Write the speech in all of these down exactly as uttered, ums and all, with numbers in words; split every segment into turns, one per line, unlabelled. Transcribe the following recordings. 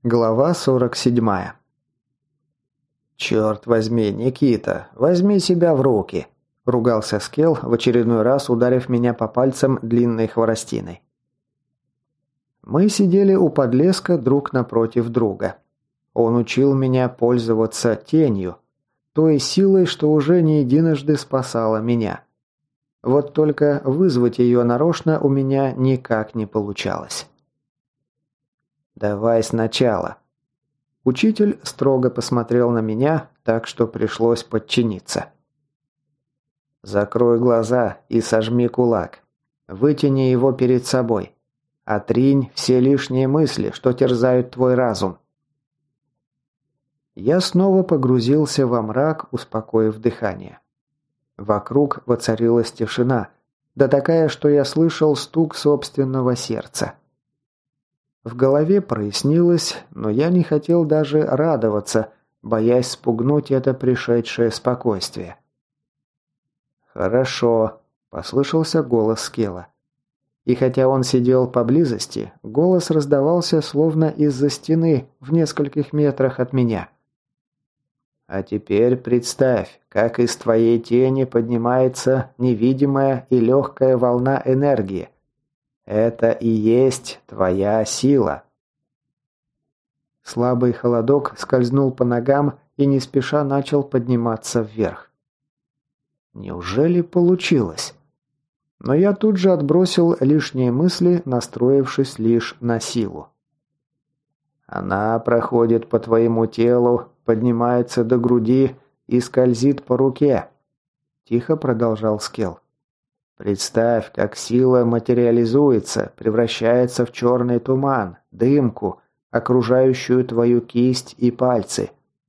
Глава сорок седьмая. «Черт возьми, Никита, возьми себя в руки!» – ругался Скел, в очередной раз ударив меня по пальцам длинной хворостиной. Мы сидели у подлеска друг напротив друга. Он учил меня пользоваться тенью, той силой, что уже не единожды спасала меня. Вот только вызвать ее нарочно у меня никак не получалось. «Давай сначала». Учитель строго посмотрел на меня, так что пришлось подчиниться. «Закрой глаза и сожми кулак. Вытяни его перед собой. Отринь все лишние мысли, что терзают твой разум». Я снова погрузился во мрак, успокоив дыхание. Вокруг воцарилась тишина, да такая, что я слышал стук собственного сердца. В голове прояснилось, но я не хотел даже радоваться, боясь спугнуть это пришедшее спокойствие. «Хорошо», – послышался голос Скела. И хотя он сидел поблизости, голос раздавался словно из-за стены в нескольких метрах от меня. «А теперь представь, как из твоей тени поднимается невидимая и легкая волна энергии. Это и есть твоя сила». Слабый холодок скользнул по ногам и не спеша начал подниматься вверх. Неужели получилось? Но я тут же отбросил лишние мысли, настроившись лишь на силу. «Она проходит по твоему телу, поднимается до груди и скользит по руке», – тихо продолжал Скел. «Представь, как сила материализуется, превращается в черный туман, дымку, окружающую твою кисть и пальцы».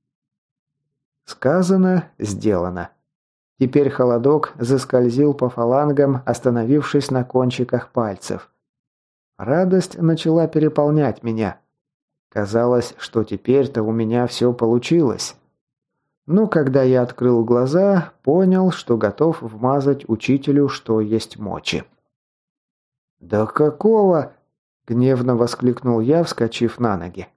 Сказано, сделано. Теперь холодок заскользил по фалангам, остановившись на кончиках пальцев. Радость начала переполнять меня. Казалось, что теперь-то у меня все получилось. Но когда я открыл глаза, понял, что готов вмазать учителю, что есть мочи. «Да какого?» – гневно воскликнул я, вскочив на ноги.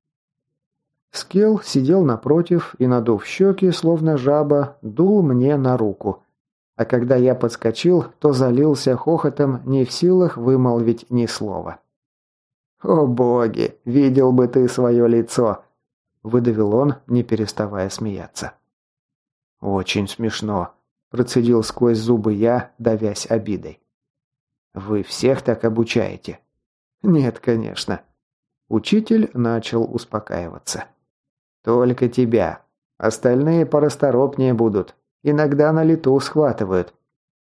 Скел сидел напротив и, надув щеки, словно жаба, дул мне на руку. А когда я подскочил, то залился хохотом, не в силах вымолвить ни слова. «О боги, видел бы ты свое лицо!» – выдавил он, не переставая смеяться. «Очень смешно», – процедил сквозь зубы я, давясь обидой. «Вы всех так обучаете?» «Нет, конечно». Учитель начал успокаиваться. «Только тебя. Остальные порасторопнее будут. Иногда на лету схватывают».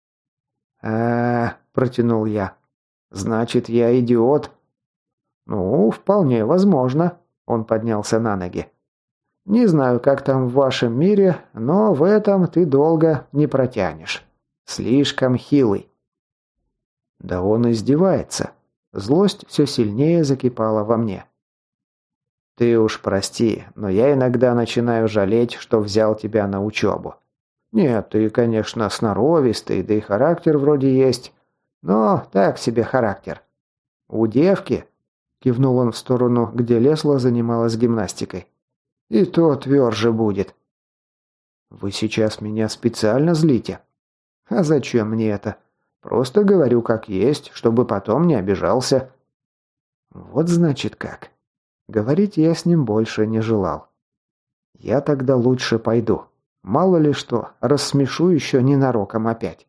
«А-а-а», протянул я. «Значит, я идиот?» «Ну, вполне возможно», – он поднялся на ноги. «Не знаю, как там в вашем мире, но в этом ты долго не протянешь. Слишком хилый». Да он издевается. Злость все сильнее закипала во мне. «Ты уж прости, но я иногда начинаю жалеть, что взял тебя на учебу. Нет, ты, конечно, сноровистый, да и характер вроде есть, но так себе характер. У девки...» Кивнул он в сторону, где Лесла занималась гимнастикой. «И то тверже будет». «Вы сейчас меня специально злите?» «А зачем мне это? Просто говорю как есть, чтобы потом не обижался». «Вот значит как». Говорить я с ним больше не желал. «Я тогда лучше пойду. Мало ли что, рассмешу еще ненароком опять».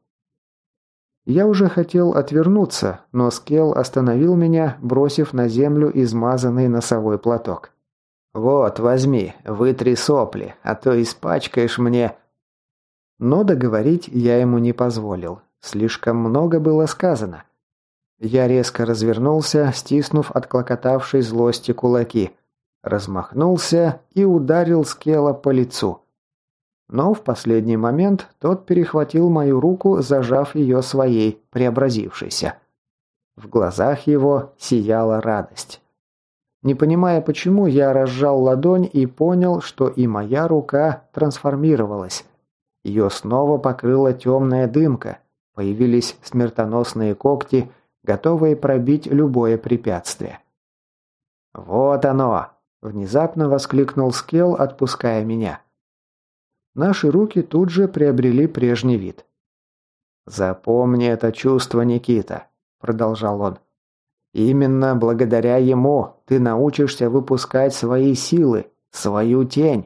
Я уже хотел отвернуться, но Скел остановил меня, бросив на землю измазанный носовой платок. «Вот, возьми, вытри сопли, а то испачкаешь мне...» Но договорить я ему не позволил. Слишком много было сказано. Я резко развернулся, стиснув от клокотавшей злости кулаки. Размахнулся и ударил Скела по лицу. Но в последний момент тот перехватил мою руку, зажав ее своей, преобразившейся. В глазах его сияла радость. Не понимая почему, я разжал ладонь и понял, что и моя рука трансформировалась. Ее снова покрыла темная дымка, появились смертоносные когти, готовые пробить любое препятствие. «Вот оно!» – Внезапно воскликнул Скелл, отпуская меня. Наши руки тут же приобрели прежний вид. «Запомни это чувство, Никита», – продолжал он. «Именно благодаря ему ты научишься выпускать свои силы, свою тень».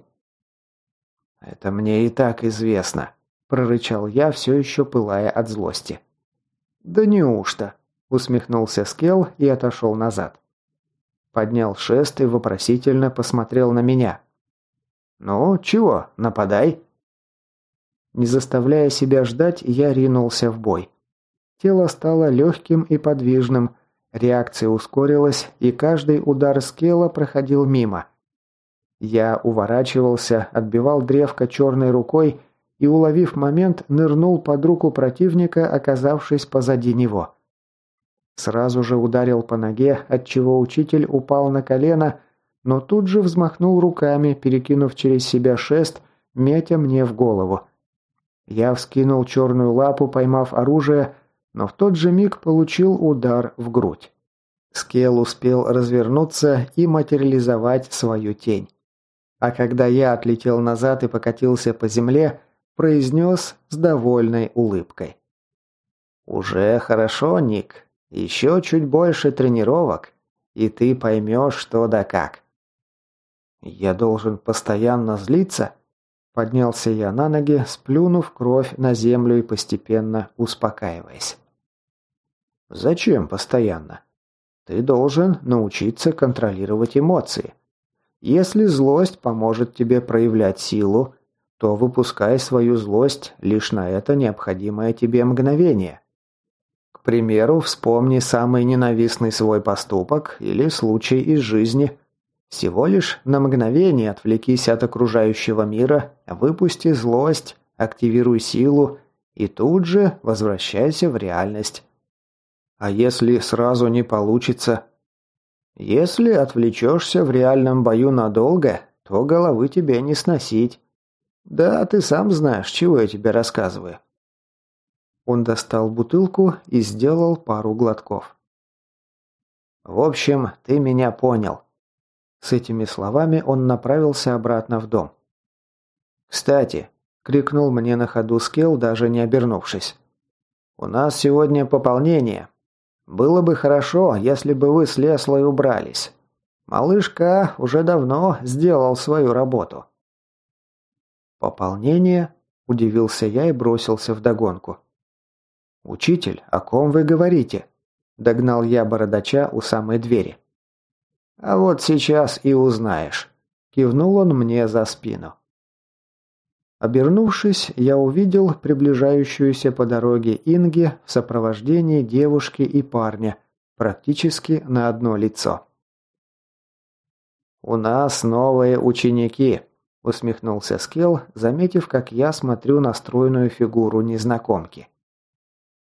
«Это мне и так известно», – прорычал я, все еще пылая от злости. «Да неужто?» – усмехнулся Скелл и отошел назад. Поднял шест и вопросительно посмотрел на меня. «Ну, чего, нападай?» Не заставляя себя ждать, я ринулся в бой. Тело стало легким и подвижным, реакция ускорилась, и каждый удар Скелла проходил мимо. Я уворачивался, отбивал древко черной рукой и, уловив момент, нырнул под руку противника, оказавшись позади него. Сразу же ударил по ноге, отчего учитель упал на колено, но тут же взмахнул руками, перекинув через себя шест, метя мне в голову. Я вскинул черную лапу, поймав оружие, но в тот же миг получил удар в грудь. Скелл успел развернуться и материализовать свою тень. А когда я отлетел назад и покатился по земле, произнес с довольной улыбкой. «Уже хорошо, Ник. Еще чуть больше тренировок, и ты поймешь, что да как». «Я должен постоянно злиться?» Поднялся я на ноги, сплюнув кровь на землю и постепенно успокаиваясь. «Зачем постоянно? Ты должен научиться контролировать эмоции. Если злость поможет тебе проявлять силу, то выпускай свою злость лишь на это необходимое тебе мгновение. К примеру, вспомни самый ненавистный свой поступок или случай из жизни. Всего лишь на мгновение отвлекись от окружающего мира, выпусти злость, активируй силу и тут же возвращайся в реальность. А если сразу не получится? Если отвлечешься в реальном бою надолго, то головы тебе не сносить. Да, ты сам знаешь, чего я тебе рассказываю». Он достал бутылку и сделал пару глотков. «В общем, ты меня понял». С этими словами он направился обратно в дом. «Кстати», — крикнул мне на ходу Скелл, даже не обернувшись. «У нас сегодня пополнение. Было бы хорошо, если бы вы с Леслой убрались. Малыш К уже давно сделал свою работу». «Пополнение?» – удивился я и бросился вдогонку. «Учитель, о ком вы говорите?» – догнал я бородача у самой двери. «А вот сейчас и узнаешь», – кивнул он мне за спину. Обернувшись, я увидел приближающуюся по дороге Инги в сопровождении девушки и парня, практически на одно лицо. «У нас новые ученики», – усмехнулся Скелл, заметив, как я смотрю на стройную фигуру незнакомки.